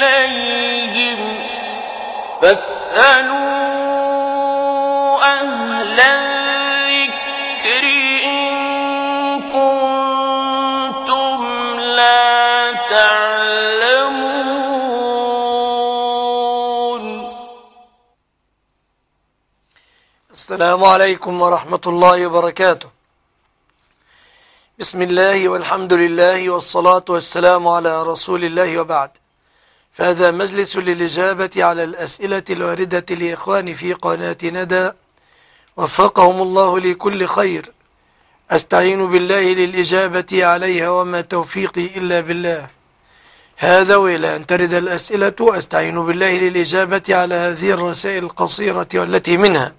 إليهم فاسألوا أهل الذكر إن كنتم لا تعلمون. السلام عليكم ورحمة الله وبركاته. بسم الله والحمد لله والصلاة والسلام على رسول الله وبعد، فهذا مجلس للإجابة على الأسئلة الواردة لإخواني في قناة ندى وفقهم الله لكل خير. أستعين بالله للإجابة عليها وما توفيقي إلا بالله. هذا وإلى أن ترد الأسئلة أستعين بالله للإجابة على هذه الرسائل القصيرة والتي منها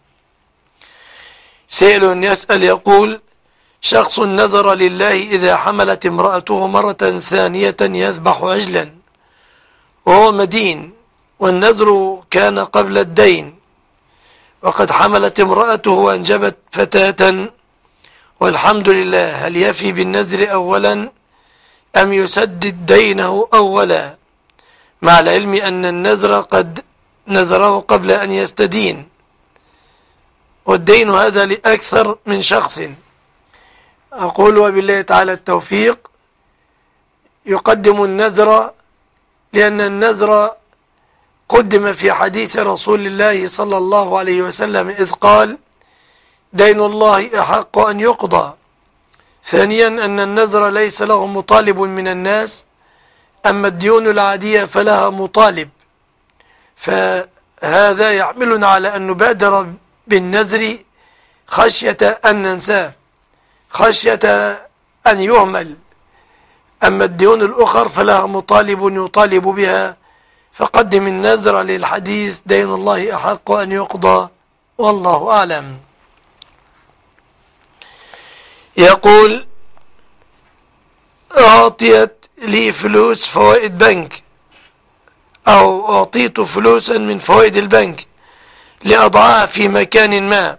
سائل يسأل يقول: شخص نذر لله إذا حملت امرأته مرة ثانية يذبح عجلا وهو مدين، والنذر كان قبل الدين، وقد حملت امرأته وأنجبت فتاة والحمد لله، هل يفي بالنذر أولا أم يسدد دينه أولا، مع العلم أن النذر قد نذره قبل أن يستدين، والدين هذا لأكثر من شخص؟ أقول وبالله تعالى التوفيق. يقدم النذر لأن النذر قدم في حديث رسول الله صلى الله عليه وسلم إذ قال: دين الله أحق أن يقضى. ثانيا أن النذر ليس له مطالب من الناس، أما الديون العادية فلها مطالب، فهذا يحملنا على أن نبادر بالنذر خشية أن ننساه، خشية أن يهمل. أما الديون الأخر فلها مطالب يطالب بها، فقدم النذر للحديث دين الله أحق أن يقضى، والله أعلم. يقول: أعطيت لي فلوس فوائد بنك، أو أعطيت فلوسا من فوائد البنك لأضعها في مكان ما،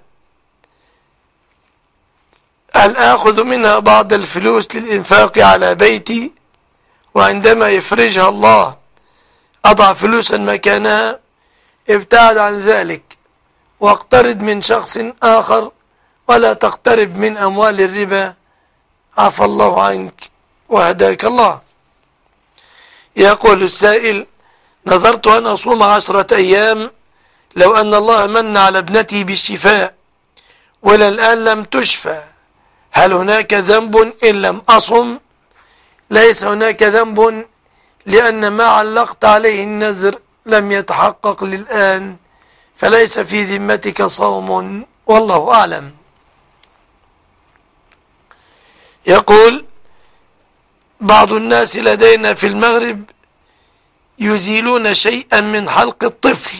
هل آخذ منها بعض الفلوس للإنفاق على بيتي، وعندما يفرجها الله أضع فلوسا مكانها؟ ابتعد عن ذلك واقترض من شخص آخر، ولا تقترب من أموال الربا، عفى الله عنك وهداك الله. يقول السائل: نظرت أن أصوم 10 أيام لو أن الله من على ابنتي بالشفاء، وإلى الآن لم تشفى، هل هناك ذنب إن لم أصم؟ ليس هناك ذنب، لأن ما علقت عليه النذر لم يتحقق للآن، فليس في ذمتك صوم، والله أعلم. يقول: بعض الناس لدينا في المغرب يزيلون شيئا من حلق الطفل،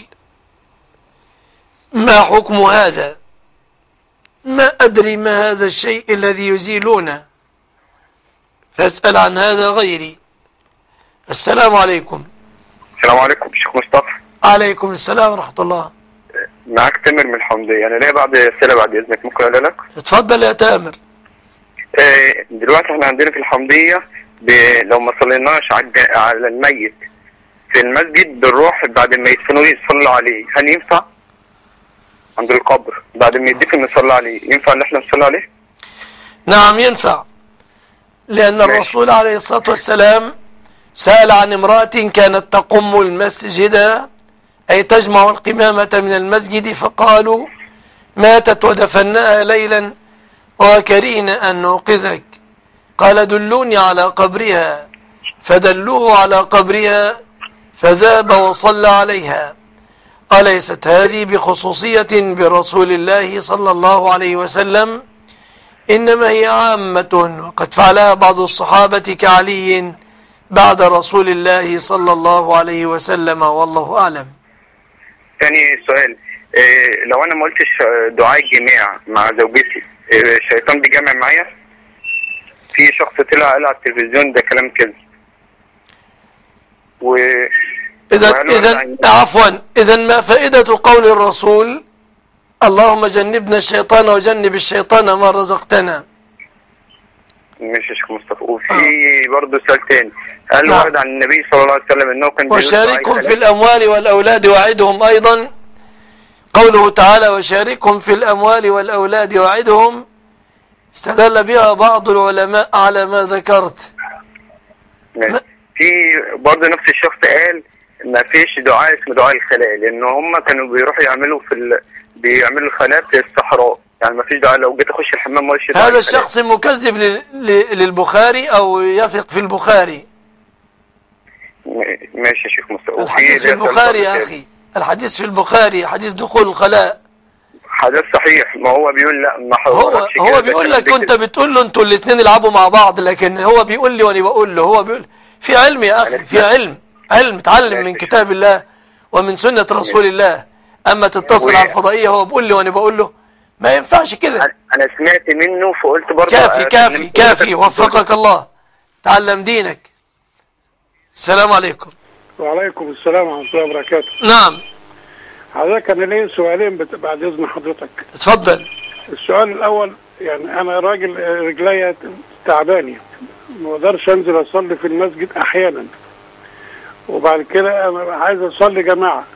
ما حكم هذا؟ ما أدري ما هذا الشيء الذي يزيلونه، فاسأل عن هذا غيري. السلام عليكم. السلام عليكم شيخ مصطفى. عليكم السلام ورحمة الله. معك تامر من الحمدية. أنا ليا بعض أسئلة بعد إذنك، ممكن أقول لك؟ اتفضل يا تامر. دلوقتي احنا عندنا في الحمدية لو ما صليناش على الميت في المسجد بنروح بعد ما يدفنوه يصلوا عليه، هل ينفع؟ عند القبر بعد ما يدفن نصلي عليه، ينفع ان احنا نصلي عليه؟ نعم ينفع، لأن الرسول عليه الصلاة والسلام سأل عن امرأة كانت تقم المسجد، أي تجمع القمامة من المسجد، فقالوا: ماتت ودفناها ليلا وكرهنا أن نوقظك، قال: دلوني على قبرها، فدلوه على قبرها فذهب وصلى عليها. أليست هذه بخصوصية برسول الله صلى الله عليه وسلم؟ إنما هي عامة، وقد فعلها بعض الصحابة كعلي بعد رسول الله صلى الله عليه وسلم، والله أعلم. ثاني سؤال: لو أنا ما قلتش دعاء الجماع مع زوجتي الشيطان بيجمع معايا؟ في شخص طلع قال على التلفزيون ده كلام كذب. إذا ما فائدة قول الرسول: اللهم جنبنا الشيطان وجنب الشيطان ما رزقتنا؟ ماشي يا شيخ مصطفى. وفي برضه سؤال تاني، قال نعم. ورد عن النبي صلى الله عليه وسلم انه كان بيقول وشاركهم دعاء في الأموال والأولاد وعدهم أيضا، قوله تعالى وشاركهم في الأموال والأولاد وعدهم، استدل بها بعض العلماء على ما ذكرت. ماشي. في برضه نفس الشخص قال ما فيش دعاء اسمه دعاء الخلاء، لان هم كانوا بيروحوا يعملوا بيعملوا الخلاء في الصحراء، يعني ما فيش دعاء لو جيت اخش الحمام مالش دعاء. هذا الشخص مكذب للبخاري أو يثق في البخاري. ماشي يا شيخ مصطفى. الحديث في البخاري يا أخي، الحديث في البخاري، حديث دخول الخلاء. حدث صحيح، ما هو بيقول لا ما هو بيقول لك، انت بتقول له انتوا الاثنين العبوا مع بعض، لكن هو بيقول لي وانا بقول له. هو بيقول في علم يا اخي، في علم اتعلم من كتاب الله ومن سنة رسول الله. اما تتصل على الفضائية هو بيقول لي وانا بقول له، ما ينفعش كده. انا سمعت منه فقلت برضه كافي وفقك الله. تعلم دينك. السلام عليكم. وعليكم السلام ورحمة الله وبركاته. نعم حضرتك أنا ليا سؤالين بعد إذن حضرتك. اتفضل. السؤال الأول، يعني أنا راجل رجليا تعباني، ما اقدرش أنزل أصلي في المسجد أحيانا، وبعد كده أنا عايز أصلي جماعة.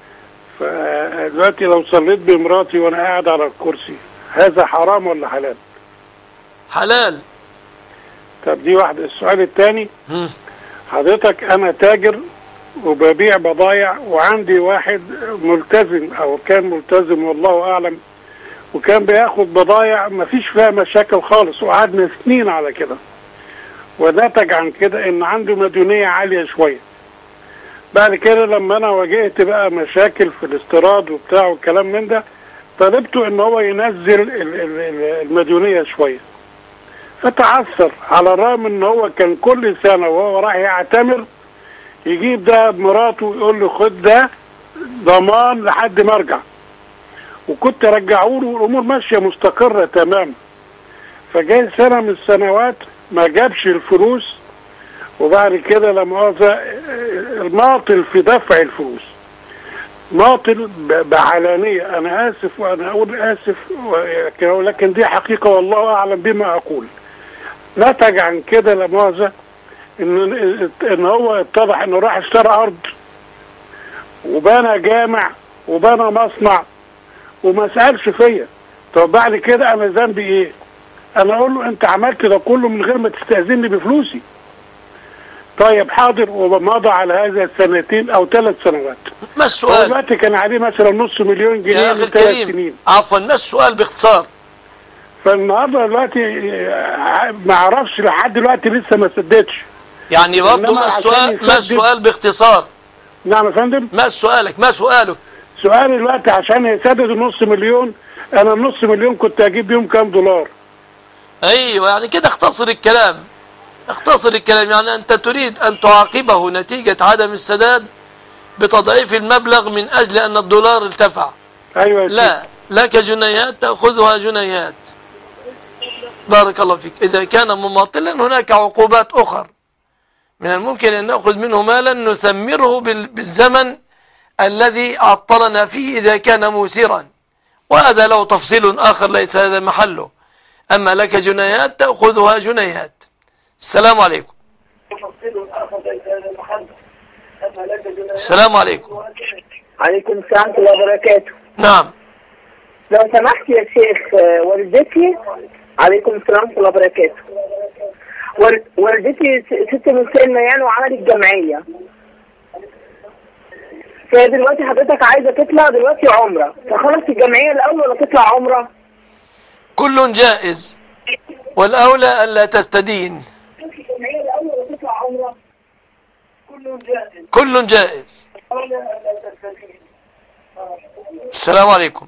فدلوقتي لو صليت بمراتي وأنا قاعد على الكرسي، هذا حرام ولا حلال؟ حلال. طب دي واحدة. السؤال الثاني، حضرتك أنا تاجر وببيع بضايع، وعندي واحد ملتزم او كان ملتزم والله اعلم، وكان بياخد بضايع ما فيش فيها مشاكل خالص، وقعدنا سنين على كده، ونتج عن كده ان عنده مديونية عالية شوية. بعد كده لما انا واجهت بقى مشاكل في الاستيراد وبتاع والكلام من ده، طلبته ان هو ينزل المديونية شوية، فتعثر، على الرغم ان هو كان كل سنة وهو راح يعتمر يجيب ده بمراته ويقول له خد ده ضمان لحد ما ارجع، وكنت ارجعه له والامور ماشيه مستقره تمام. فجاي سنه من السنوات ما جابش الفلوس، وبعد كده لا مؤاخذه الماطل في دفع الفلوس، ماطل بعلانيه. انا اسف وانا اقول اسف، ولكن دي حقيقه والله اعلم بما اقول. نتج عن كده لا مؤاخذه ان هو اتضح انه راح اشترى ارض وبنى جامع وبنى مصنع وما سالش فيا. طب بعد كده انا ذنبي ايه؟ انا اقول له انت عملت ده كله من غير ما تستاذني بفلوسي. طيب حاضر، ومضى على هذا سنتين او 3 سنوات. ما السؤال؟ دلوقتي كان عليه مثلا نص مليون جنيه يا اخي الكريم، عفوا، ما السؤال باختصار؟ فالنهارده دلوقتي ما اعرفش لحد دلوقتي لسه ما سددش. يعني برضه ما السؤال باختصار؟ نعم يا فندم. ما سؤالك؟ سؤالي دلوقتي عشان يسدد النص مليون، انا النص مليون كنت اجيب بيهم كام دولار؟ ايوه، يعني كده اختصر الكلام. يعني انت تريد ان تعاقبه نتيجة عدم السداد بتضعيف المبلغ من اجل ان الدولار ارتفع. ايوه. لا، لك جنيهات تأخذها جنيهات. بارك الله فيك. اذا كان مماطلا هناك عقوبات اخرى، من الممكن ان نأخذ منه مالا نثمره بالزمن الذي عطلنا فيه إذا كان موسرا، وهذا له تفصيل آخر ليس هذا محله. أما لك جنيهات تأخذها جنيهات. السلام عليكم. السلام عليكم. عليكم السلام ورحمة الله وبركاته. نعم. لو سمحت يا شيخ، والدتي، عليكم السلام ورحمة الله وبركاته، والدتي ست مسلمة يعني وعملت جمعية، فهي دلوقتي حضرتك عايزة تطلع دلوقتي عمرة، فخلص الجمعية الأول ولا تطلع عمرة؟ كل جائز، والأولى ألا تستدين. كل جائز. السلام عليكم.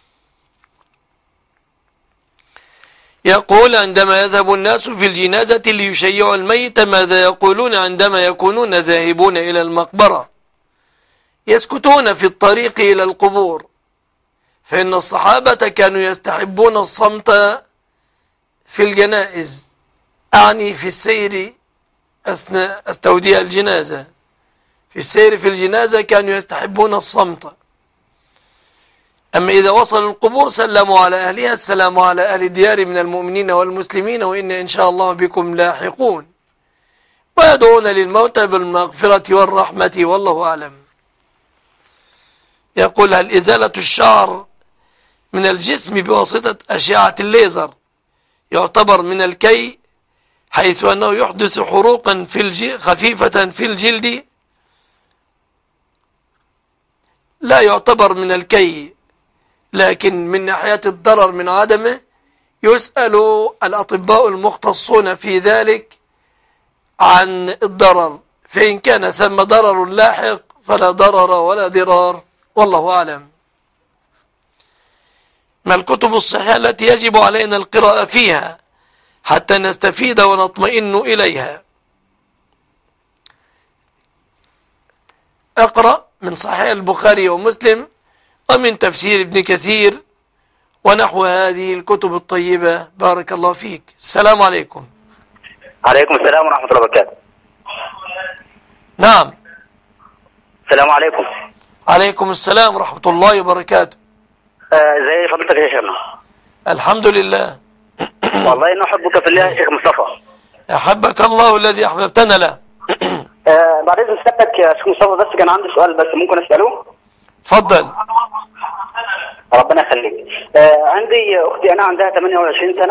يقول عندما يذهب الناس في الجنازة ليشيعوا الميت ماذا يقولون عندما يكونون ذاهبون إلى المقبرة؟ يسكتون في الطريق إلى القبور، فإن الصحابة كانوا يستحبون الصمت في الجنائز، أعني في السير أثناء توديع الجنازة. في السير في الجنازة كانوا يستحبون الصمت. أما إذا وصلوا القبور سلموا على أهلها السلام على أهل الديار من المؤمنين والمسلمين وإن إن شاء الله بكم لاحقون، ويدعون للموتى بالمغفرة والرحمة والله أعلم. يقول: هل إزالة الشعر من الجسم بواسطة أشعة الليزر يعتبر من الكي، حيث أنه يحدث حروقا خفيفة في الجلد؟ لا يعتبر من الكي، لكن من ناحية الضرر من عدمه يسأل الأطباء المختصون في ذلك عن الضرر، فإن كان ثم ضرر لاحق فلا ضرر ولا ضرار والله أعلم. ما الكتب الصحيحة التي يجب علينا القراءة فيها حتى نستفيد ونطمئن إليها؟ اقرأ من صحيح البخاري ومسلم ومن تفسير ابن كثير ونحو هذه الكتب الطيبة. بارك الله فيك. السلام عليكم. عليكم السلام ورحمة الله وبركاته. نعم. السلام عليكم. عليكم السلام ورحمة الله وبركاته. زي فضلتك يا شيخنا. الحمد لله. والله إنه أحبك في الله يا شيخ مصطفى. أحبك الله الذي أحببتنا له. بعد إذن سيادتك يا شيخ مصطفى، بس كان عندي سؤال، بس ممكن أسأله؟ تفضل. ربنا يخليك. عندي أختي أنا عندها 28 سنة.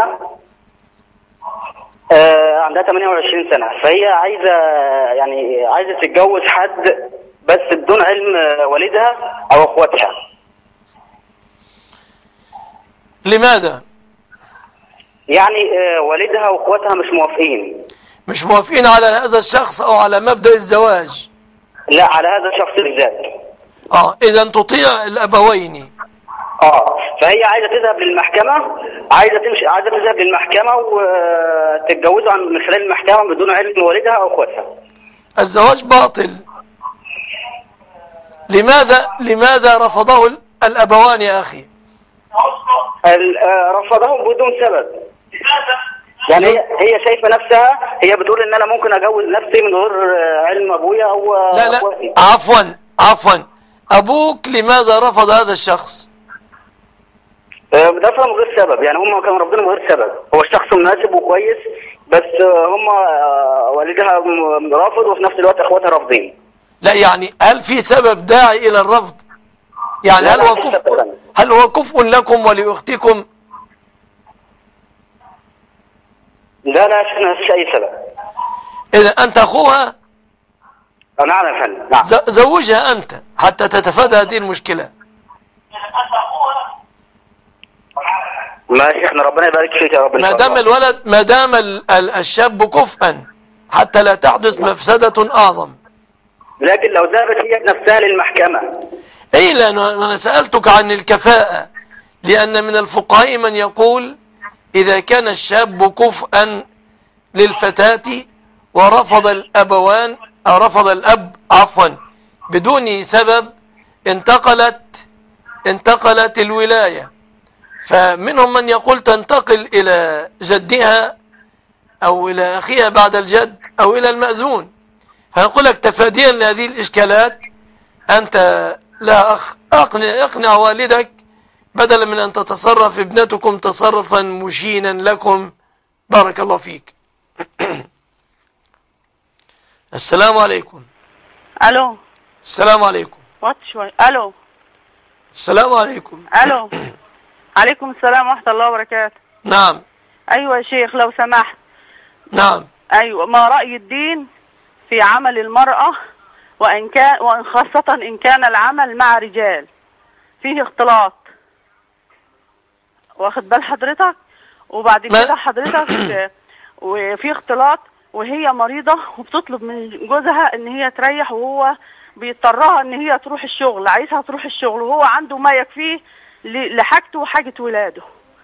عندها 28 سنة، فهي عايزة تتجوز حد بس بدون علم والدها أو أخواتها. لماذا؟ يعني والدها وأخواتها مش موافقين على هذا الشخص أو على مبدأ الزواج؟ لا، على هذا الشخص بالذات. إذا تطيع الأبوين. فهي عايزة تذهب للمحكمة، عايزة تذهب للمحكمة وتتجوزوا من خلال المحكمة بدون علم والدها أو أخواتها. الزواج باطل. لماذا رفضه الأبوان يا أخي؟ رفضهم بدون سبب. يعني هي شايفة نفسها، هي بتقول إن أنا ممكن أجوز نفسي من غير علم أبويا أو أخواتي. لا، عفوا، أبوك لماذا رفض هذا الشخص؟ رفض من غير سبب، يعني هم كانوا رافضين من غير سبب. هو الشخص مناسب وكويس، بس هم والدها رافض وفي نفس الوقت اخواتها رافضين. لا، يعني هل في سبب داعي إلى الرفض؟ يعني هل هو كفء لكم ولأختكم؟ لا ما فيش أي سبب. إذا أنت أخوها؟ نعم يا فندم، نعم. زوجها أنت حتى تتفادى هذه المشكلة. ما يا شيخنا ربنا يبارك فيك يا رب. ما دام الشاب كفءا حتى لا تحدث مفسدة أعظم. لكن لو ذهبت هي نفسها للمحكمة. لأن أنا سألتك عن الكفاءة، لأن من الفقهاء من يقول إذا كان الشاب كفءا للفتاة ورفض الأبوان أو رفض الأب بدون سبب انتقلت الولاية، فمنهم من يقول تنتقل إلى جدها أو إلى أخيها بعد الجد أو إلى المأذون. فيقول لك تفاديا لهذه الإشكالات أنت لا اقنع والدك بدلا من أن تتصرف ابنتكم تصرفا مشينا لكم. بارك الله فيك. السلام عليكم. الو. السلام عليكم. وطي شوي. الو. السلام عليكم. الو. عليكم السلام ورحمة الله وبركاته. نعم. ايوه يا شيخ لو سمحت. نعم. ايوه، ما رأي الدين في عمل المرأة وان خاصة ان كان العمل مع رجال فيه اختلاط، واخد بال حضرتك؟ وبعد كده حضرتك وفي اختلاط وهي مريضة وبتطلب من جوزها ان هي تريح، وهو بيضطرها ان هي تروح الشغل، عايزها تروح الشغل وهو عنده ما يكفيه لحاجته وحاجة ولاده.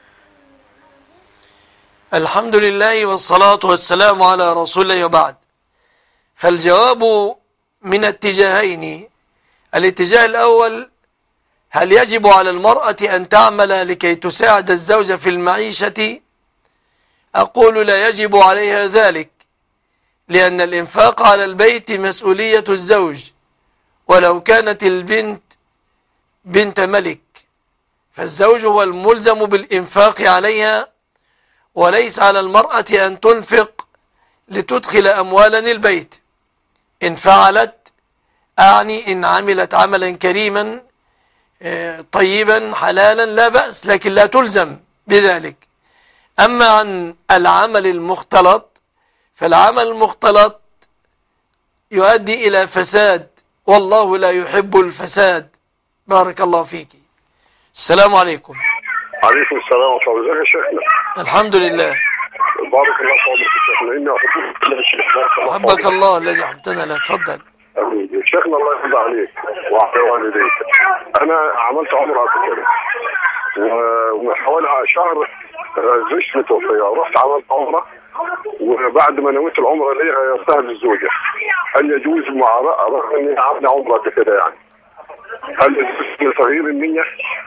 الحمد لله والصلاة والسلام على رسول الله وبعد. فالجواب من اتجاهين. الاتجاه الأول: هل يجب على المرأة أن تعمل لكي تساعد الزوج في المعيشة؟ أقول لا يجب عليها ذلك، لأن الإنفاق على البيت مسؤولية الزوج، ولو كانت البنت بنت ملك فالزوج هو الملزم بالإنفاق عليها، وليس على المرأة أن تنفق لتدخل أموالا البيت. إن فعلت أعني إن عملت عملا كريما طيبا حلالا لا بأس، لكن لا تلزم بذلك. أما عن العمل المختلط فالعمل المختلط يؤدي إلى فساد، والله لا يحب الفساد. بارك الله فيك. السلام عليكم. عليكم السلام ورحمة الله. ازيك يا شيخنا؟ الحمد لله. بارك الله فيك يا شيخنا. إني أحبك يا شيخ. حبك الله الذي أحببتنا له. تفضل. شيخنا الله يرضى عليك وعلى والديك. أنا عملت عمرة قبل كده ومن حوالي شهر زوجتي متوفية، رحت عملت عمرة، وبعد ما نويت العمرة لي غيرتها للزوجة. هل يجوز رغم إني عملت عمرة قبل كده يعني؟ هل يجوز تغيير النية؟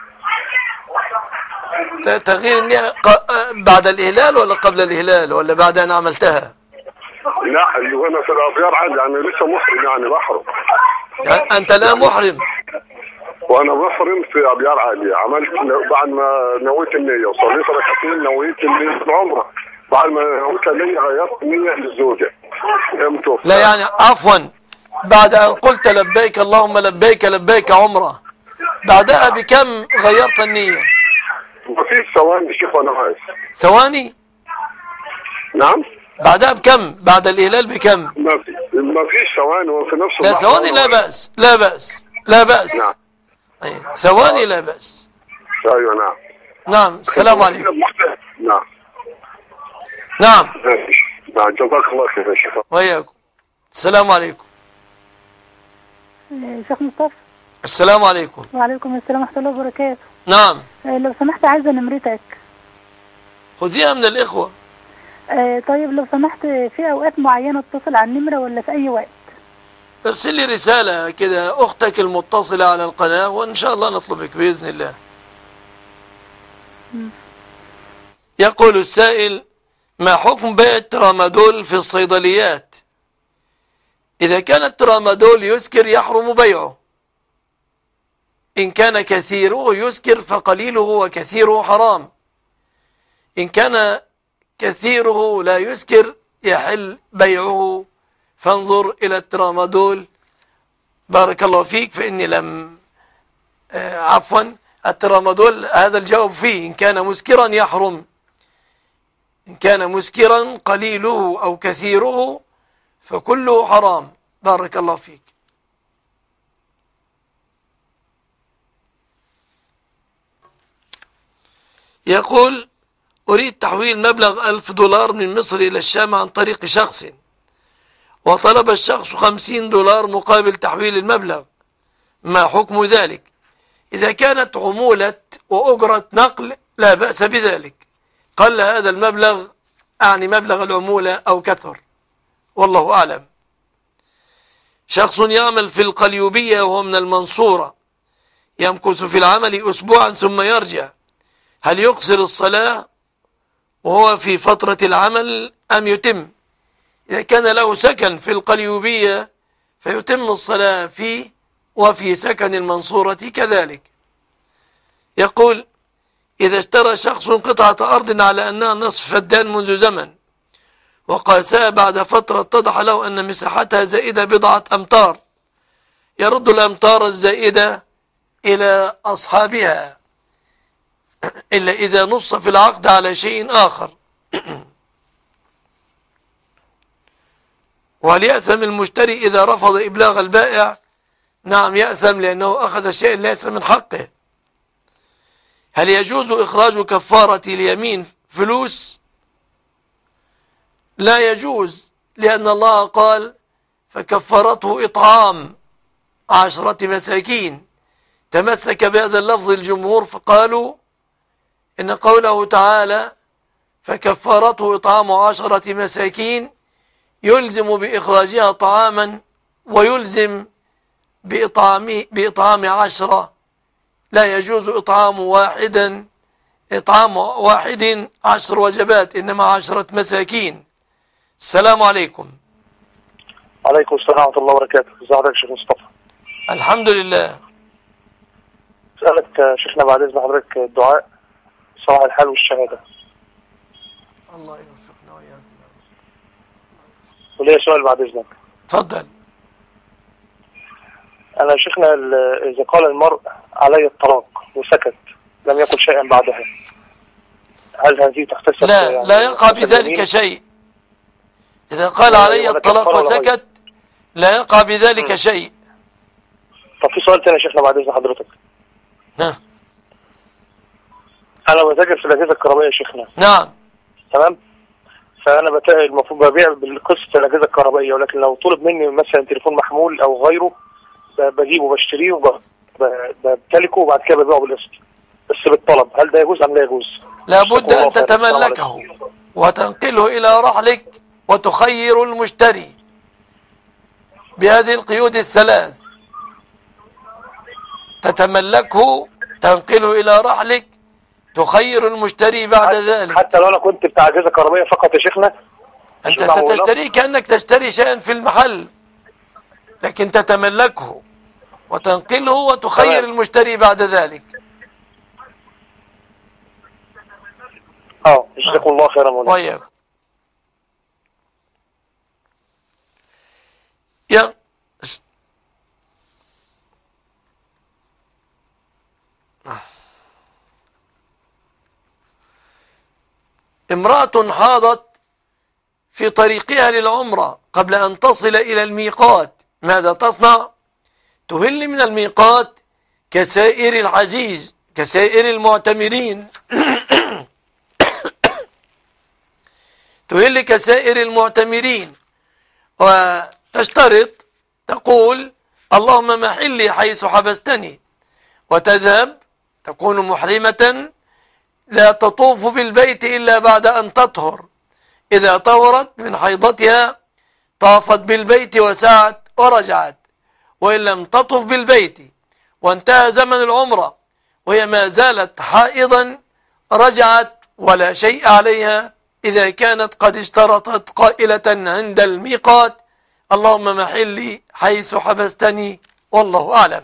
تغيير النية بعد الإهلال ولا قبل الإهلال ولا بعد أن عملتها؟ لا، اللي وانا في الابيار عادي يعني، لسه محرم يعني بحرم. أنت لا محرم؟ وانا محرم في ابيار عادي. عملت بعد ما نويت النية وصليت ركعتين نويت النية العمرة، بعد ما نويت النية غيرت النية للزوجة. لا يعني عفوا، بعد أن قلت لبيك اللهم لبيك لبيك عمرة، بعدها بكم غيرت النية؟ مفيش ثواني شيخ وانا عايز. ثواني؟ نعم. بعدها بكم؟ بعد الإهلال بكم؟ ما فيش ثواني وفي نفس لا ثواني لا بأس، لا بأس، لا بأس. نعم. أيه. ثواني لا بأس. ايوه نعم. نعم. السلام عليكم. نعم. نعم. نعم جزاك الله خير يا شيخ. وإياكم. السلام عليكم. شيخ مصطفى. السلام عليكم. وعليكم السلام ورحمة الله وبركاته. نعم. لو سمحت عايزة نمرتك. خذيها من الإخوة. طيب لو سمحت في أوقات معينة اتصل على النمرة ولا في أي وقت؟ ارسل لي رسالة كده أختك المتصلة على القناة وإن شاء الله نطلبك بإذن الله. يقول السائل: ما حكم بيع الترامادول في الصيدليات؟ إذا كان الترامادول يسكر يحرم بيعه. إن كان كثيره يسكر فقليله وكثيره حرام. إن كان كثيره لا يسكر يحل بيعه. فانظر إلى الترامادول. بارك الله فيك. فإني لم عفوا الترامادول هذا الجواب فيه. إن كان مسكرا يحرم. إن كان مسكرا قليله أو كثيره فكله حرام. بارك الله فيك. يقول: أريد تحويل مبلغ $1000 من مصر إلى الشام عن طريق شخص، وطلب الشخص $50 مقابل تحويل المبلغ، ما حكم ذلك؟ إذا كانت عمولة وأجرة نقل لا بأس بذلك، قل هذا المبلغ أعني مبلغ العمولة أو كثر، والله أعلم. شخص يعمل في القليوبية وهو من المنصورة، يمكث في العمل أسبوعا ثم يرجع، هل يقصر الصلاة وهو في فترة العمل أم يتم؟ إذا كان له سكن في القليوبية فيتم الصلاة فيه، وفي سكن المنصورة كذلك. يقول: إذا اشترى شخص قطعة أرض على أنها نصف فدان منذ زمن، وقاسها بعد فترة اتضح له أن مساحتها زائدة بضعة أمتار، يرد الأمتار الزائدة إلى أصحابها إلا إذا نص في العقد على شيء آخر. وهل يأثم المشتري إذا رفض إبلاغ البائع؟ نعم يأثم، لأنه أخذ شيء ليس من حقه. هل يجوز إخراج كفارة اليمين فلوس؟ لا يجوز، لأن الله قال: فكفرته إطعام 10 مساكين. تمسك بهذا اللفظ الجمهور فقالوا إن قوله تعالى فكفرته إطعام 10 مساكين يلزم بإخراجها طعاما، ويلزم بإطعام 10. لا يجوز إطعام واحد 10 وجبات، إنما 10 مساكين. السلام عليكم. عليكم السلام ورحمة الله وبركاته. ازي حضرتك يا شيخ مصطفى؟ الحمد لله. أسألك شيخنا بعد إذن حضرتك الدعاء صلاح الحال والشهادة. الله يوفقنا وإياكم. وليه سؤال بعد إذنك. تفضل. أنا شيخنا إذا قال المرء علي الطلاق وسكت لم يقل شيئا بعدها، هل هذه تحتسب؟ لا يعني لا يقع بذلك شيء. إذا قال علي الطلاق وسكت لا يقع بذلك شيء. طب في سؤال تاني يا شيخنا بعد إذن حضرتك. نعم. أنا بتاجر في الأجهزة الكهربائية يا شيخنا. نعم. تمام. فأنا المفروض ببيع بالقسط الأجهزة الكهربائية، ولكن لو طلب مني مثلا تليفون محمول أو غيره بجيبه وبشتريه وبمتلكه وبعد كده ببيعه بالقسط بس بالطلب، هل ده يجوز أم لا يجوز؟ لابد أن تتملكه وتنقله إلى رحلك وتخير المشتري بهذه القيود الثلاث. تتملكه، تنقله إلى رحلك، تخير المشتري بعد ذلك. حتى لو أنا كنت بتاع أجهزة كهربائية فقط يا شيخنا؟ أنت ستشتري كأنك تشتري شيئا في المحل، لكن تتملكه وتنقله وتخير المشتري بعد ذلك. جزاكم الله خيرا مولانا. امرأة حاضت في طريقها للعمرة قبل أن تصل إلى الميقات، ماذا تصنع؟ تهل من الميقات كسائر الحجيج، كسائر المعتمرين تهل كسائر المعتمرين، وتشترط تقول اللهم محلي حيث حبستني، وتذهب تكون محرمة لا تطوف بالبيت إلا بعد أن تطهر. إذا طهرت من حيضتها طافت بالبيت وسعت ورجعت، وإن لم تطف بالبيت وانتهى زمن العمرة وهي ما زالت حائضا رجعت ولا شيء عليها إذا كانت قد اشترطت قائلة عند الميقات اللهم محلي حيث حبستني، والله أعلم.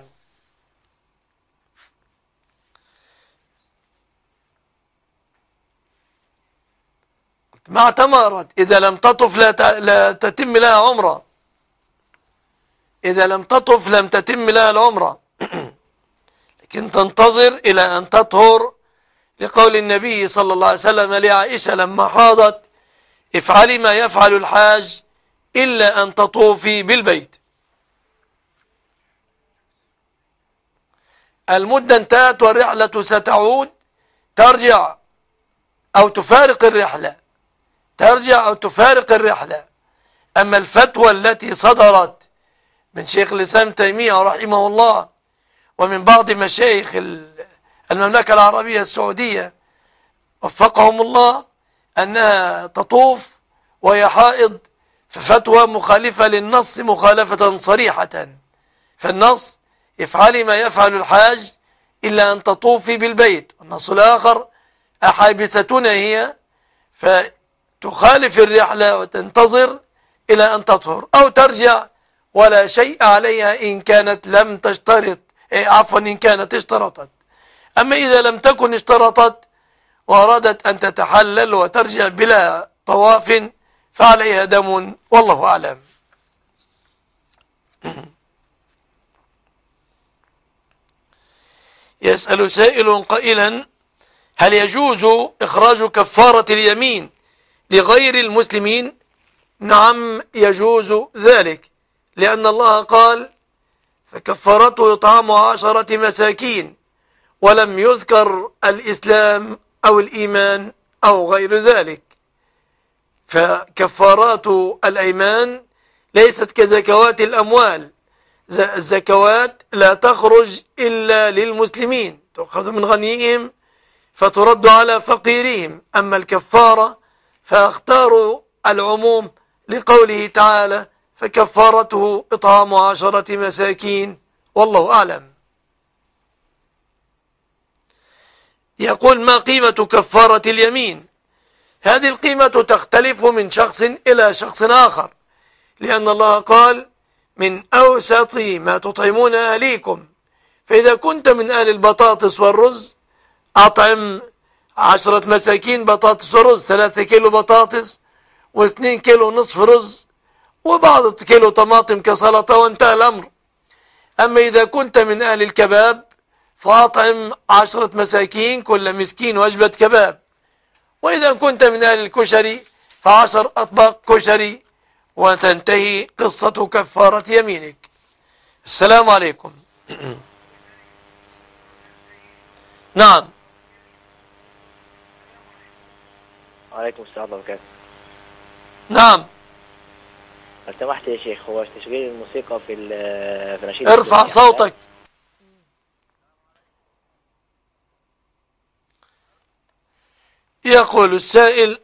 ما اعتمرت إذا لم تطف لا تتم لها عمرة، إذا لم تطف لم تتم لها العمرة لكن تنتظر إلى أن تطهر، لقول النبي صلى الله عليه وسلم لعائشة لما حاضت افعلي ما يفعل الحاج إلا أن تطوفي بالبيت. المدة انتهت والرحلة ستعود، ترجع أو تفارق الرحلة، ترجع أو تفارق الرحلة. أما الفتوى التي صدرت من شيخ الإسلام تيمية رحمه الله ومن بعض مشايخ المملكة العربية السعودية وفقهم الله أنها تطوف وهي حائض، ففتوى مخالفة للنص مخالفة صريحة. فالنص افعلي ما يفعل الحاج إلا أن تطوفي بالبيت، النص الآخر أحابستنا هي، فتخالف الرحلة وتنتظر إلى أن تطهر أو ترجع ولا شيء عليها إن كانت لم تشترط، إن كانت اشترطت. أما إذا لم تكن اشترطت وأرادت أن تتحلل وترجع بلا طواف فعليها دم، والله أعلم. يسأل سائل قائلا هل يجوز إخراج كفارة اليمين لغير المسلمين؟ نعم يجوز ذلك، لأن الله قال فكفارته إطعام 10 مساكين، ولم يذكر الإسلام أو الإيمان أو غير ذلك. فكفارات الأيمان ليست كزكوات الأموال، الزكوات لا تخرج إلا للمسلمين، تأخذ من غنيهم فترد على فقيرهم. أما الكفارة فاختاروا العموم لقوله تعالى فكفارته إطعام 10 مساكين، والله أعلم. يقول ما قيمة كفارة اليمين؟ هذه القيمة تختلف من شخص إلى شخص آخر، لأن الله قال من أوسط ما تطعمون أهليكم، فإذا كنت من أهل البطاطس والرز أطعم 10 مساكين بطاطس ورز، 3 كيلو بطاطس و2 كيلو نصف رز وبعض كيلو طماطم كسلطة وانتهى الأمر. أما إذا كنت من أهل الكباب فأطعم 10 مساكين كل مسكين وجبة كباب. وإذا كنت من أهل الكشري ف10 أطباق كشري وتنتهي قصة كفارة يمينك. السلام عليكم. نعم. وعليكم السلام ورحمة الله وبركاته. نعم. لو سمحت يا شيخ، هو تشغيل الموسيقى في نشيد ارفع صوتك. يقول السائل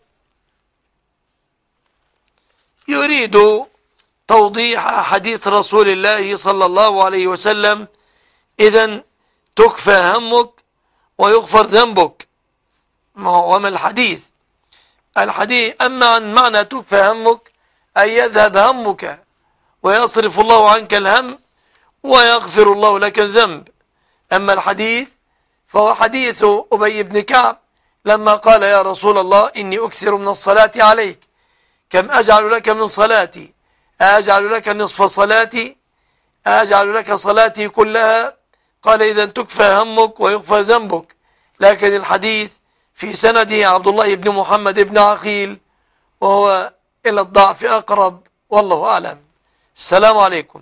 يريد توضيح حديث رسول الله صلى الله عليه وسلم: إذن تكفى همك ويغفر ذنبك. وما الحديث؟ الحديث أما عن معنى تكفى همك أن يذهب همك ويصرف الله عنك الهم ويغفر الله لك الذنب. أما الحديث فهو حديث أبي بن كعب لما قال: يا رسول الله إني أكثر من الصلاة عليك، كم أجعل لك من صلاتي؟ أجعل لك نصف صلاتي؟ أجعل لك صلاتي كلها؟ قال: إذا تكفى همك ويغفر ذنبك. لكن الحديث في سنده عبد الله بن محمد بن عقيل وهو إلى الضعف أقرب، والله أعلم. السلام عليكم.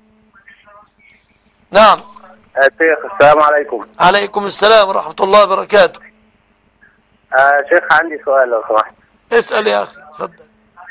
نعم. شيخ السلام عليكم. عليكم السلام ورحمة الله وبركاته. شيخ عندي سؤال لو سمحت. اسأل يا أخي، تفضل.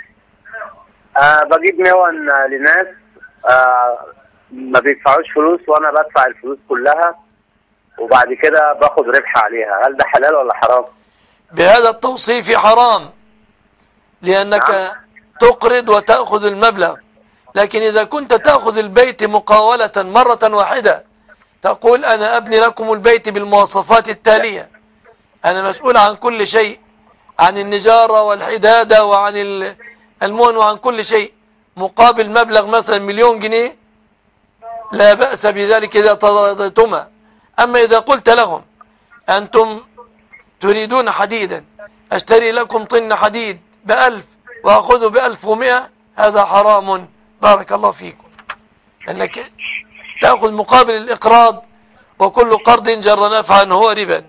بجيب ميون لناس ما بيدفعوش فلوس وأنا بدفع الفلوس كلها وبعد كده باخد ربح عليها، هل ده حلال ولا حرام؟ بهذا التوصيف حرام، لأنك تقرض وتأخذ المبلغ. لكن إذا كنت تأخذ البيت مقاولة مرة واحدة، تقول: أنا أبني لكم البيت بالمواصفات التالية، أنا مسؤول عن كل شيء، عن النجارة والحدادة وعن المون وعن كل شيء، مقابل مبلغ مثلا 1,000,000 جنيه، لا بأس بذلك إذا تراضيتما. أما إذا قلت لهم: أنتم تريدون حديدا، أشتري لكم طن حديد ب1000 وأخذه ب1100، هذا حرام. بارك الله فيكم، لأنك تأخذ مقابل الإقراض، وكل قرض جر نفعا هو ربا.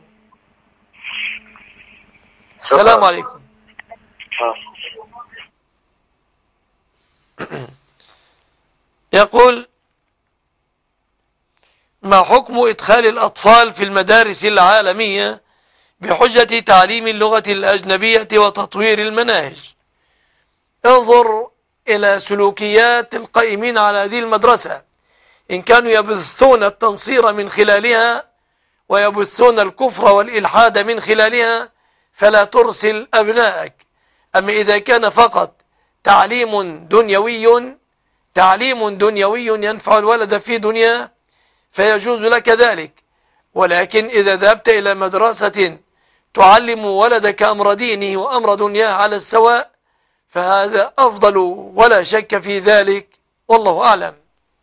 السلام عليكم. يقول: ما حكم إدخال الأطفال في المدارس العالمية بحجة تعليم اللغة الأجنبية وتطوير المناهج؟ انظر إلى سلوكيات القائمين على هذه المدرسة، إن كانوا يبثون التنصير من خلالها ويبثون الكفر والإلحاد من خلالها فلا ترسل أبنائك. أما إذا كان فقط تعليم دنيوي ينفع الولد في دنياه فيجوز لك ذلك. ولكن إذا ذهبت إلى مدرسة تعلم ولدك أمر دينه وأمر دنياه على السواء فهذا أفضل ولا شك في ذلك، والله أعلم.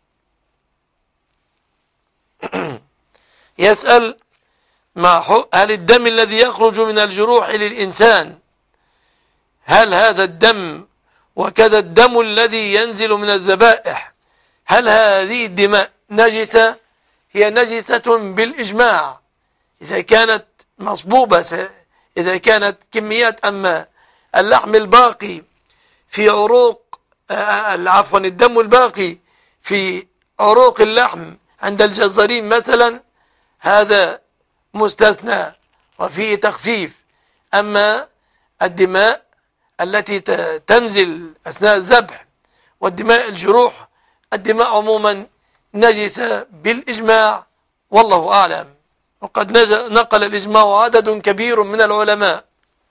يسأل: هل الدم الذي يخرج من الجروح للإنسان، هل هذا الدم وكذا الدم الذي ينزل من الذبائح، هل هذه الدماء نجسة؟ هي نجسة بالإجماع إذا كانت مصبوبة، إذا كانت كميات. أما اللحم الباقي في عروق، عفوا الدم الباقي في عروق اللحم عند الجزارين مثلا، هذا مستثنى وفيه تخفيف. أما الدماء التي تنزل أثناء الذبح والدماء الجروح، الدماء عموما نجسة بالإجماع، والله أعلم. وقد نقل الإجماع عدد كبير من العلماء.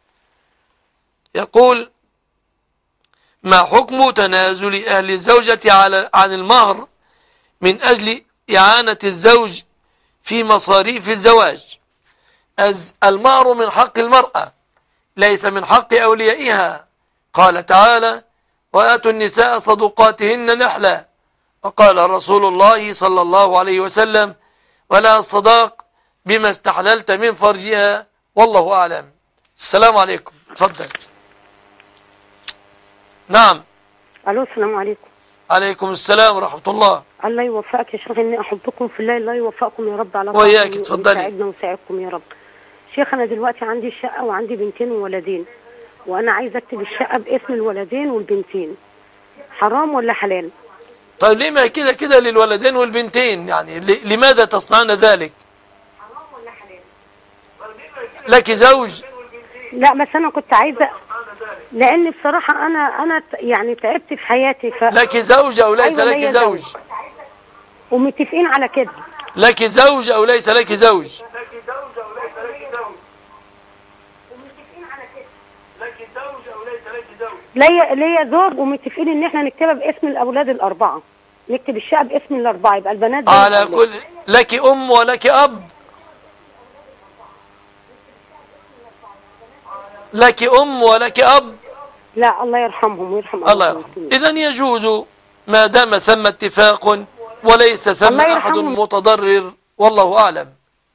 يقول: ما حكم تنازل أهل الزوجة عن المهر من أجل إعانة الزوج في مصاريف الزواج؟ المهر من حق المرأة ليس من حق أوليائها. قال تعالى: وآتوا النساء صدقاتهن نحلا. وقال رسول الله صلى الله عليه وسلم: ولها الصداق بما استحللت من فرجها، والله أعلم. السلام عليكم. تفضل. نعم. الو السلام عليكم. عليكم السلام ورحمة الله. الله يوفقك يا شيخ، اني احبكم في الله، الله يوفقكم يا رب على وإياك. تفضلي. ويساعدنا ويساعدكم يا رب. شيخ انا دلوقتي عندي شقة وعندي بنتين وولدين، وانا عايزه اكتب الشقة باسم الولدين والبنتين، حرام ولا حلال؟ طيب ليه ما كده كده للولدين والبنتين؟ يعني لماذا تصنعن ذلك؟ لك زوج؟ لا بس انا كنت عايزه، لان بصراحه انا يعني تعبت في حياتي لك زوج او ليس أيوة لك زوج؟ ومتفقين على كده. لك زوج او ليس لك زوج؟ ليا زوج ومتفقين ان احنا نكتبها باسم الاولاد الاربعه، نكتب الشقه باسم الاربعه، يبقى البنات على كل. لك ام ولك اب؟ لك ام ولك اب؟ لا الله يرحمهم ويرحم الله يرحمهم. اذا يجوز ما دام ثم اتفاق وليس ثم احد متضرر، والله اعلم.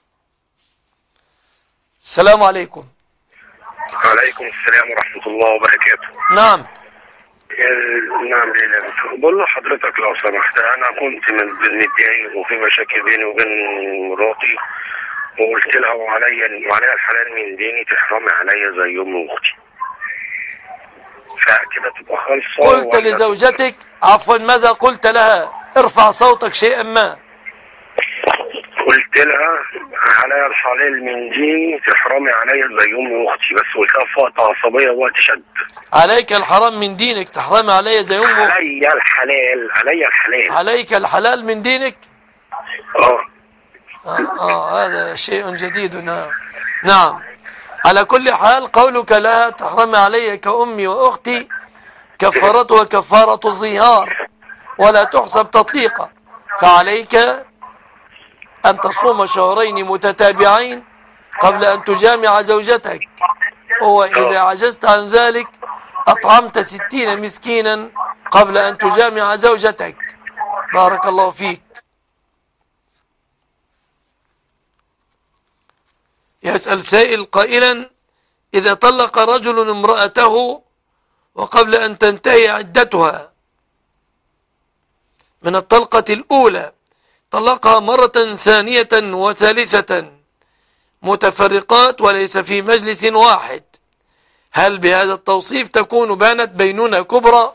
السلام عليكم. وعليكم السلام ورحمة الله وبركاته. نعم. نعم. بقول لحضرتك لو سمحت، انا كنت متضايق وفي مشاكل بيني وبين مراتي، وقلت لها وعليا الحلال من ديني تحرمي عليا زي ام واختي، فكده تبقى خالصه. قلت لزوجتك عفوا ماذا قلت لها؟ ارفع صوتك شيئا ما. قلت لها عليا الحلال من ديني تحرمي عليا زي امي واختي، بس قلتها في وقت عصبيه ووقت شد. عليك الحرام من دينك تحرمي عليا زي امي واختي؟ عليا الحلال. عليك الحلال من دينك؟ هذا شيء جديد. نعم. على كل حال قولك لها تحرمي علي كأمي وأختي كفارتها كفارة الظهار ولا تحسب تطليقا، فعليك أن تصوم شهرين متتابعين قبل أن تجامع زوجتك، وإذا عجزت عن ذلك أطعمت 60 مسكينا قبل أن تجامع زوجتك. بارك الله فيك. يسأل سائل قائلا: إذا طلق رجل امرأته وقبل أن تنتهي عدتها من الطلقة الأولى طلقها مرة ثانية وثالثة متفرقات وليس في مجلس واحد، هل بهذا التوصيف تكون بانت بينونة كبرى؟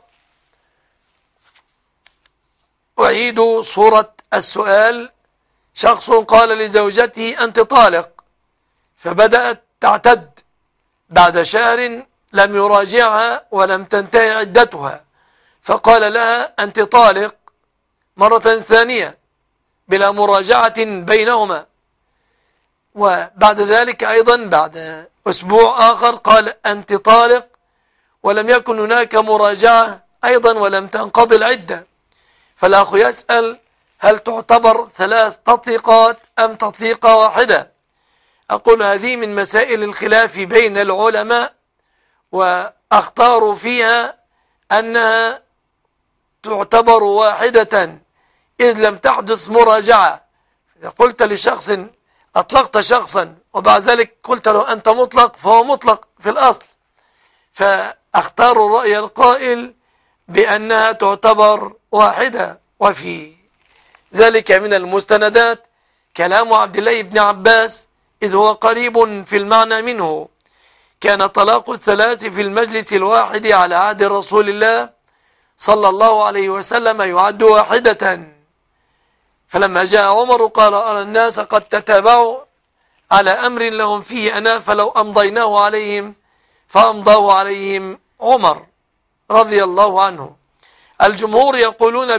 أعيد صورة السؤال. شخص قال لزوجته أنت طالق، فبدأت تعتد، بعد شهر لم يراجعها ولم تنتهي عدتها، فقال لها أنت طالق مرة ثانية بلا مراجعة بينهما، وبعد ذلك أيضا بعد أسبوع آخر قال أنت طالق ولم يكن هناك مراجعة أيضا ولم تنقضي العدة. فالأخ يسأل: هل تعتبر 3 تطليقات أم تطليقة واحدة؟ أقول هذه من مسائل الخلاف بين العلماء، وأختار فيها أنها تعتبر واحدة إذ لم تحدث مراجعة. إذا قلت لشخص أطلقت شخصا وبعد ذلك قلت له أنت مطلق، فهو مطلق في الأصل، فأختار الرأي القائل بأنها تعتبر واحدة. وفي ذلك من المستندات كلام عبد الله بن عباس إذ هو قريب في المعنى منه: كان طلاق الثلاث في المجلس الواحد على عهد رسول الله صلى الله عليه وسلم يعد واحدة، فلما جاء عمر قال: أرى الناس قد تتابعوا على أمر لهم فيه أنا، فلو أمضيناه عليهم فأمضاه عليهم عمر رضي الله عنه. الجمهور يقولون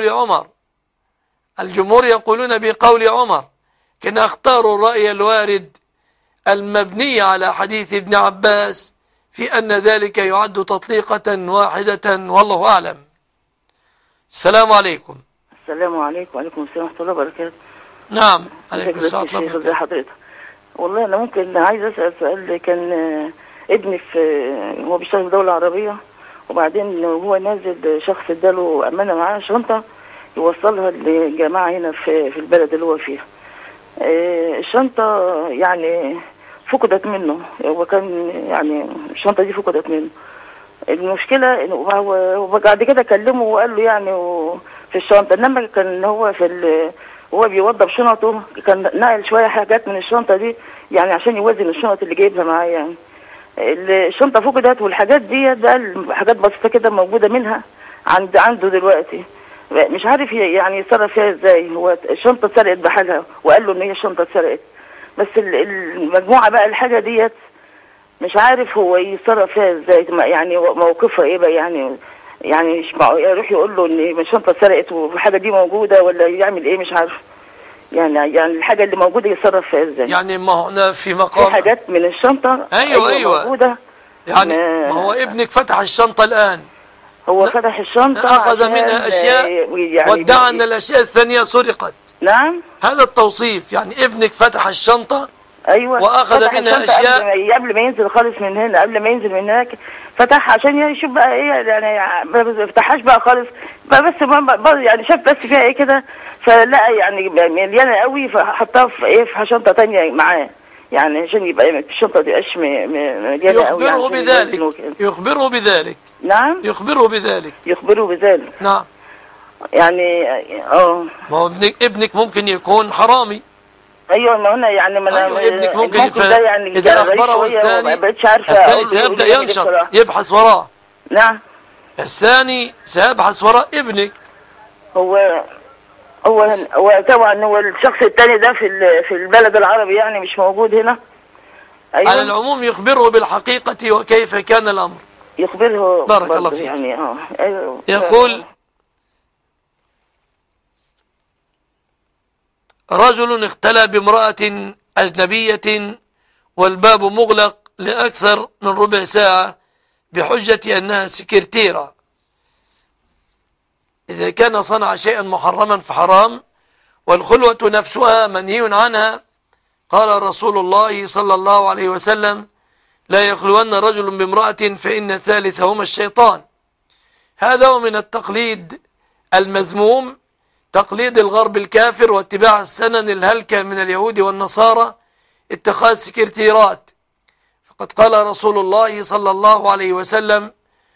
بقول عمر، كان اختاروا الرأي الوارد المبني على حديث ابن عباس في أن ذلك يعد تطليقة واحدة، والله أعلم. السلام عليكم. السلام عليكم. وعليكم السلام ورحمة الله وبركاته. نعم. عليكم السلام ورحمة الله وبركاته. حضرتك والله أنا ممكن عايز أسأل سؤال. كان ابني هو بيشتغل في دولة عربية، وبعدين وهو نازل شخص اداله أمانة معاه شنطة يوصلها لجماعة هنا في البلد اللي هو فيها، الشنطة يعني فقدت منه، هو كان يعني الشنطة دي فقدت منه. المشكلة إنه وبعد كده كلمه وقال له يعني في الشنطة، إنما كان هو هو بيوضب شنطه كان نقل شوية حاجات من الشنطة دي يعني عشان يوزن الشنط اللي جايبها معاه. يعني الشنطة فقدت، والحاجات دي ده حاجات بسيطة كده موجودة منها عنده دلوقتي، مش عارف يعني يتصرف فيها ازاي. هو الشنطة اتسرقت بحالها وقال له ان هي الشنطة اتسرقت، بس المجموعة بقى الحاجة ديت مش عارف هو يتصرف فيها ازاي، يعني موقفها ايه بقى. يعني مش يروح يقول له ان الشنطة اتسرقت والحاجة دي موجودة، ولا يعمل ايه مش عارف. يعني الحاجة اللي موجودة يتصرف فيها ازاي. يعني ما هنا في مقام في حاجات من الشنطة ايوه موجودة. يعني ما هو ابنك فتح الشنطة الآن، هو فتح الشنطة أخذ منها أشياء يعني وادعى أن الأشياء الثانية سرقت. نعم، هذا التوصيف. يعني ابنك فتح الشنطة أيوة وأخذ منها أشياء قبل ما ينزل خالص من هنا، قبل ما ينزل من هناك فتحها عشان يشوف بقى إيه. يعني ما بيفتحهاش بقى خالص بقى، بس يعني شاف بس فيها إيه كده، فلقى يعني مليانة قوي، فحطها في إيه في شنطة تانية معاه، يعني عشان يبقى الشنطة تبقاش مليانة قوي. يخبره بذلك. يخبره بذلك. نعم، يخبره بذلك. يخبره بذلك. نعم. يعني ما هو ابنك ممكن يكون حرامي. ايوه، ما هنا يعني ما أيوة ابنك ممكن يعني اذا اخبره الثاني سيبدأ ينشط يبحث وراه. نعم. الثاني سيبحث وراء ابنك. هو طبعا هو الشخص الثاني ده في البلد العربي يعني مش موجود هنا. أيوة. على العموم يخبره بالحقيقة وكيف كان الأمر. يخبره بارك الله فيك. يعني أيوة. يقول رجل اختلى بامرأة أجنبية والباب مغلق لأكثر من ربع ساعة بحجة أنها سكرتيرة. إذا كان صنع شيئا محرما فحرام، والخلوة نفسها منهي عنها. قال رسول الله صلى الله عليه وسلم: لا يخلون رجل بامرأة فإن ثالثهما الشيطان. هذا هو من التقليد المذموم، تقليد الغرب الكافر واتباع السنن الهلكة من اليهود والنصارى، اتخاذ سكرتيرات. فقد قال رسول الله صلى الله عليه وسلم: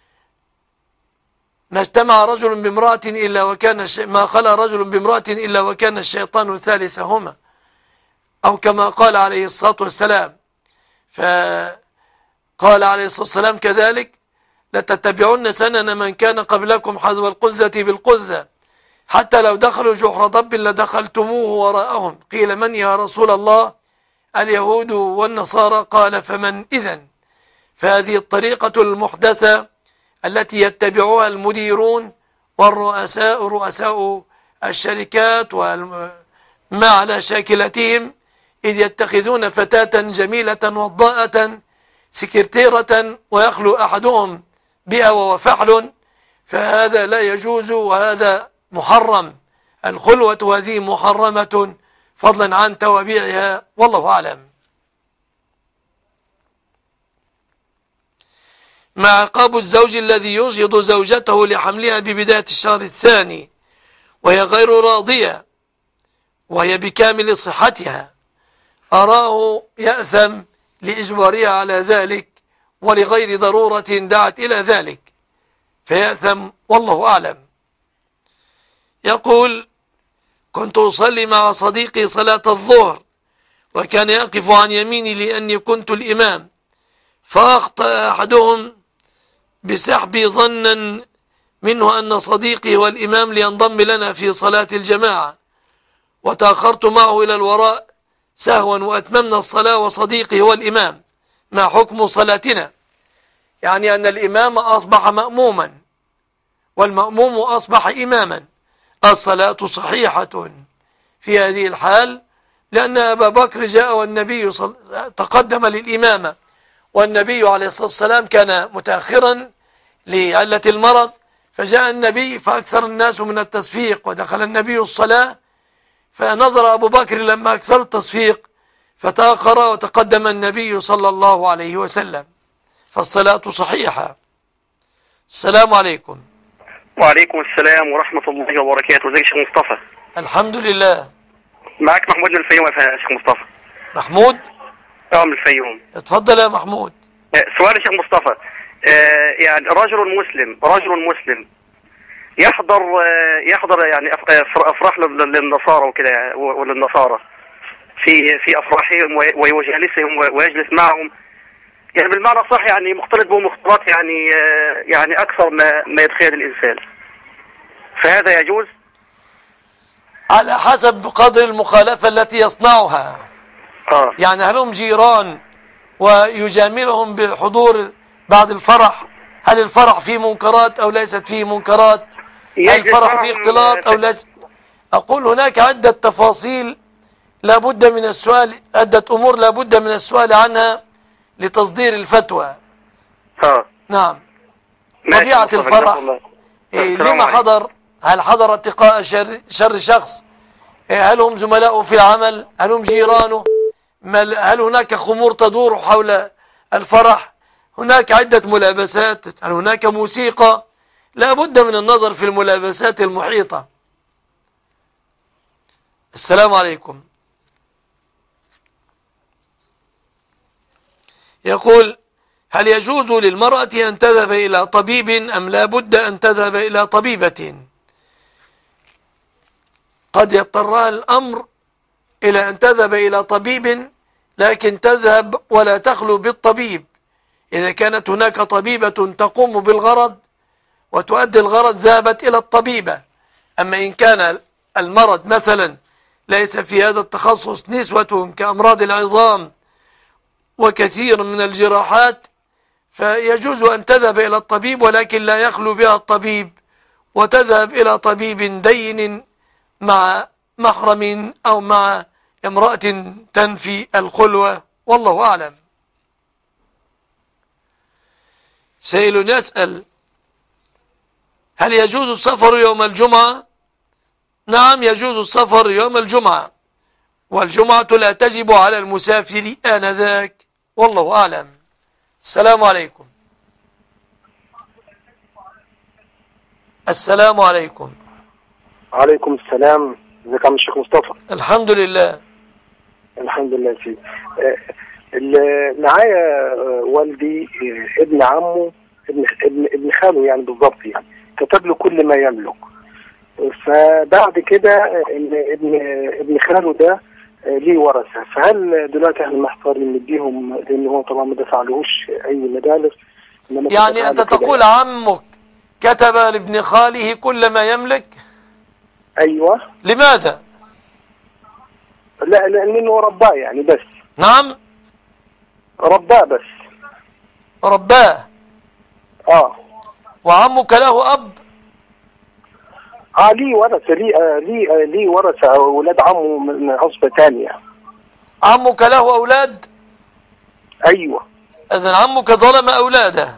ما اجتمع رجل بامرأة إلا وكان ما خلا رجل بامرأة إلا وكان الشيطان ثالثهما، أو كما قال عليه الصلاة والسلام. فقال عليه الصلاة والسلام كذلك: لتتبعون سنن من كان قبلكم حذو القذة بالقذة، حتى لو دخلوا جحر ضب لدخلتموه وراءهم. قيل: من يا رسول الله؟ اليهود والنصارى. قال: فمن إذن؟ فهذه الطريقة المحدثة التي يتبعها المديرون والرؤساء، رؤساء الشركات وما على شاكلتهم، إذ يتخذون فتاة جميلة وضاءة سكرتيرة ويخلو أحدهم بها وهو فحل، فهذا لا يجوز وهذا محرم. الخلوة هذه محرمة فضلا عن توابيعها، والله أعلم. مع عقاب الزوج الذي يجهض زوجته لحملها ببداية الشهر الثاني وهي غير راضية وهي بكامل صحتها، أراه يأثم لإجبارها على ذلك ولغير ضرورة دعت إلى ذلك، فيأثم، والله أعلم. يقول: كنت أصلي مع صديقي صلاة الظهر، وكان يقف عن يميني لأني كنت الإمام، فأخطأ أحدهم بسحبي ظنا منه أن صديقي هو الإمام لينضم لنا في صلاة الجماعة، وتأخرت معه إلى الوراء سهوا وأتممنا الصلاة وصديقي هو الإمام. ما حكم صلاتنا؟ يعني أن الإمام أصبح مأموما والمأموم أصبح إماما. الصلاة صحيحة في هذه الحال، لأن أبا بكر جاء والنبي تقدم للإمامة، والنبي عليه الصلاة والسلام كان متأخرا لعلة المرض، فجاء النبي فأكثر الناس من التصفيق، ودخل النبي الصلاة، فنظر أبو بكر لما أكثر التصفيق فتأخر وتقدم النبي صلى الله عليه وسلم، فالصلاة صحيحة. السلام عليكم. وعليكم السلام ورحمة الله وبركاته. ازيك يا شيخ مصطفى؟ الحمد لله. معاك محمود من الفيوم يا شيخ مصطفى. محمود؟ من الفيوم. اتفضل يا محمود. سؤال يا شيخ مصطفى، يعني رجل مسلم يحضر يعني افراح للنصارى وكده وللنصارى في افراحهم ويجلس معهم، يعني بالمعنى الصح يعني مختلط بهم اختلاط يعني اكثر ما يتخيل الانسان، فهذا يجوز؟ على حسب قدر المخالفة التي يصنعها. يعني هل هم جيران ويجاملهم بحضور بعد الفرح؟ هل الفرح فيه منكرات أو ليست فيه منكرات؟ هل الفرح فيه اختلاط أو ليس؟ أقول هناك عدة تفاصيل لابد من السؤال، عدة أمور لابد من السؤال عنها لتصدير الفتوى. نعم. طبيعة الفرح، لما حضر؟ هل حضر اتقاء شر شخص؟ هل هم زملاؤه في العمل؟ هل هم جيرانه؟ هل هناك خمور تدور حول الفرح؟ هناك عدة ملابسات، هل هناك موسيقى؟ لا بد من النظر في الملابسات المحيطة. السلام عليكم. يقول: هل يجوز للمرأة أن تذهب إلى طبيب أم لا بد أن تذهب إلى طبيبة؟ قد يضطرها الأمر إلى أن تذهب إلى طبيب، لكن تذهب ولا تخلو بالطبيب إذا كانت هناك طبيبة تقوم بالغرض وتؤدي الغرض ذهبت إلى الطبيبة. أما إن كان المرض مثلا ليس في هذا التخصص نسوة كأمراض العظام وكثير من الجراحات، فيجوز أن تذهب إلى الطبيب ولكن لا يخلو بها الطبيب، وتذهب إلى طبيب دين مع محرم أو مع امرأة تنفي الخلوة، والله أعلم. سائل يسأل: هل يجوز السفر يوم الجمعة؟ نعم، يجوز السفر يوم الجمعة، والجمعة لا تجب على المسافر آنذاك، والله أعلم. السلام عليكم. السلام عليكم. عليكم السلام. ازيك يا عم الشيخ مصطفى؟ الحمد لله. الحمد لله يا سيدي. اللي معايا والدي ابن عمه ابن خاله يعني بالظبط، يعني كتب له كل ما يملك، فبعد كده ابن خاله ده ليه ورثه، فهل دلوقتي احنا محتارين نديهم، لان هو طبعا ما دفعلهوش اي مبالغ؟ يعني انت تقول عمك كتب لابن خاله كل ما يملك؟ ايوه. لماذا؟ لا، لانه رباه يعني بس. نعم، رباه بس. رباه. وعمك له اب؟ ليه ورثه، ليه ورثه اولاد عمه من عصبه ثانيه. عمك له اولاد؟ ايوه. اذن عمك ظلم اولاده.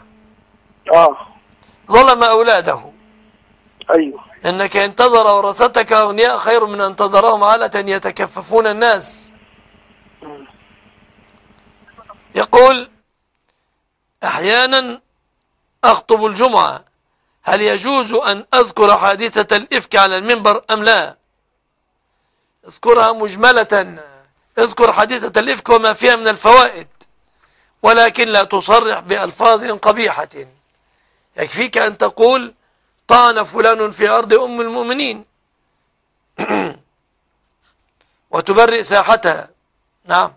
ظلم اولاده. ايوه. انك انتظر ورثتك اغنياء خير من ان انتظرهم عالة يتكففون الناس. يقول: احيانا اخطب الجمعة، هل يجوز ان اذكر حادثة الافك على المنبر ام لا؟ اذكرها مجملة، اذكر حادثة الافك وما فيها من الفوائد، ولكن لا تصرح بألفاظ قبيحة. يكفيك ان تقول: طعن فلان في أرض أم المؤمنين، وتبرئ ساحتها. نعم.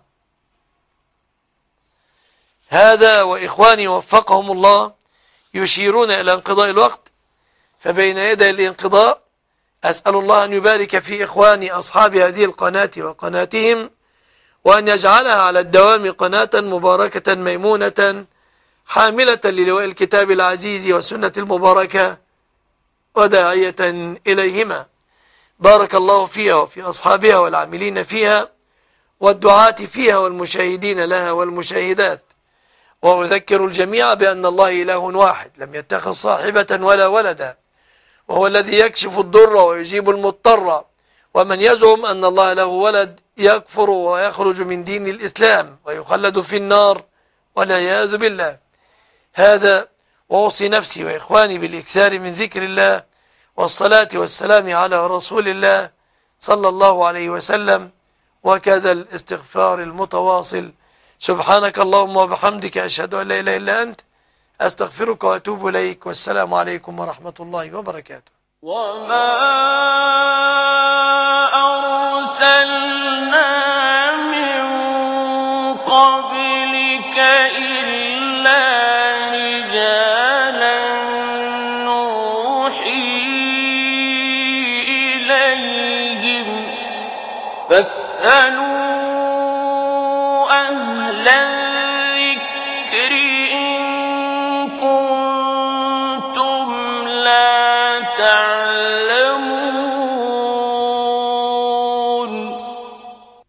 هذا وإخواني وفقهم الله يشيرون إلى انقضاء الوقت، فبين يدي الانقضاء أسأل الله أن يبارك في إخواني أصحاب هذه القناة وقناتهم، وأن يجعلها على الدوام قناة مباركة ميمونة حاملة للواء الكتاب العزيز والسنة المباركة وداعية إليهما. بارك الله فيها وفي أصحابها والعاملين فيها والدعاة فيها والمشاهدين لها والمشاهدات. وأذكر الجميع بأن الله إله واحد لم يتخذ صاحبة ولا ولدا، وهو الذي يكشف الضر ويجيب المضطر، ومن يزعم أن الله له ولد يكفر ويخرج من دين الإسلام ويخلد في النار والعياذ بالله. هذا وأوصي نفسي وإخواني بالإكثار من ذكر الله والصلاة والسلام على رسول الله صلى الله عليه وسلم، وكذا الاستغفار المتواصل. سبحانك اللهم وبحمدك، أشهد أن لا إله إلا أنت، أستغفرك وأتوب إليك، والسلام عليكم ورحمة الله وبركاته. وما أرسلنا من قبلك إلا رجالا نوحي إليهم فاسألوا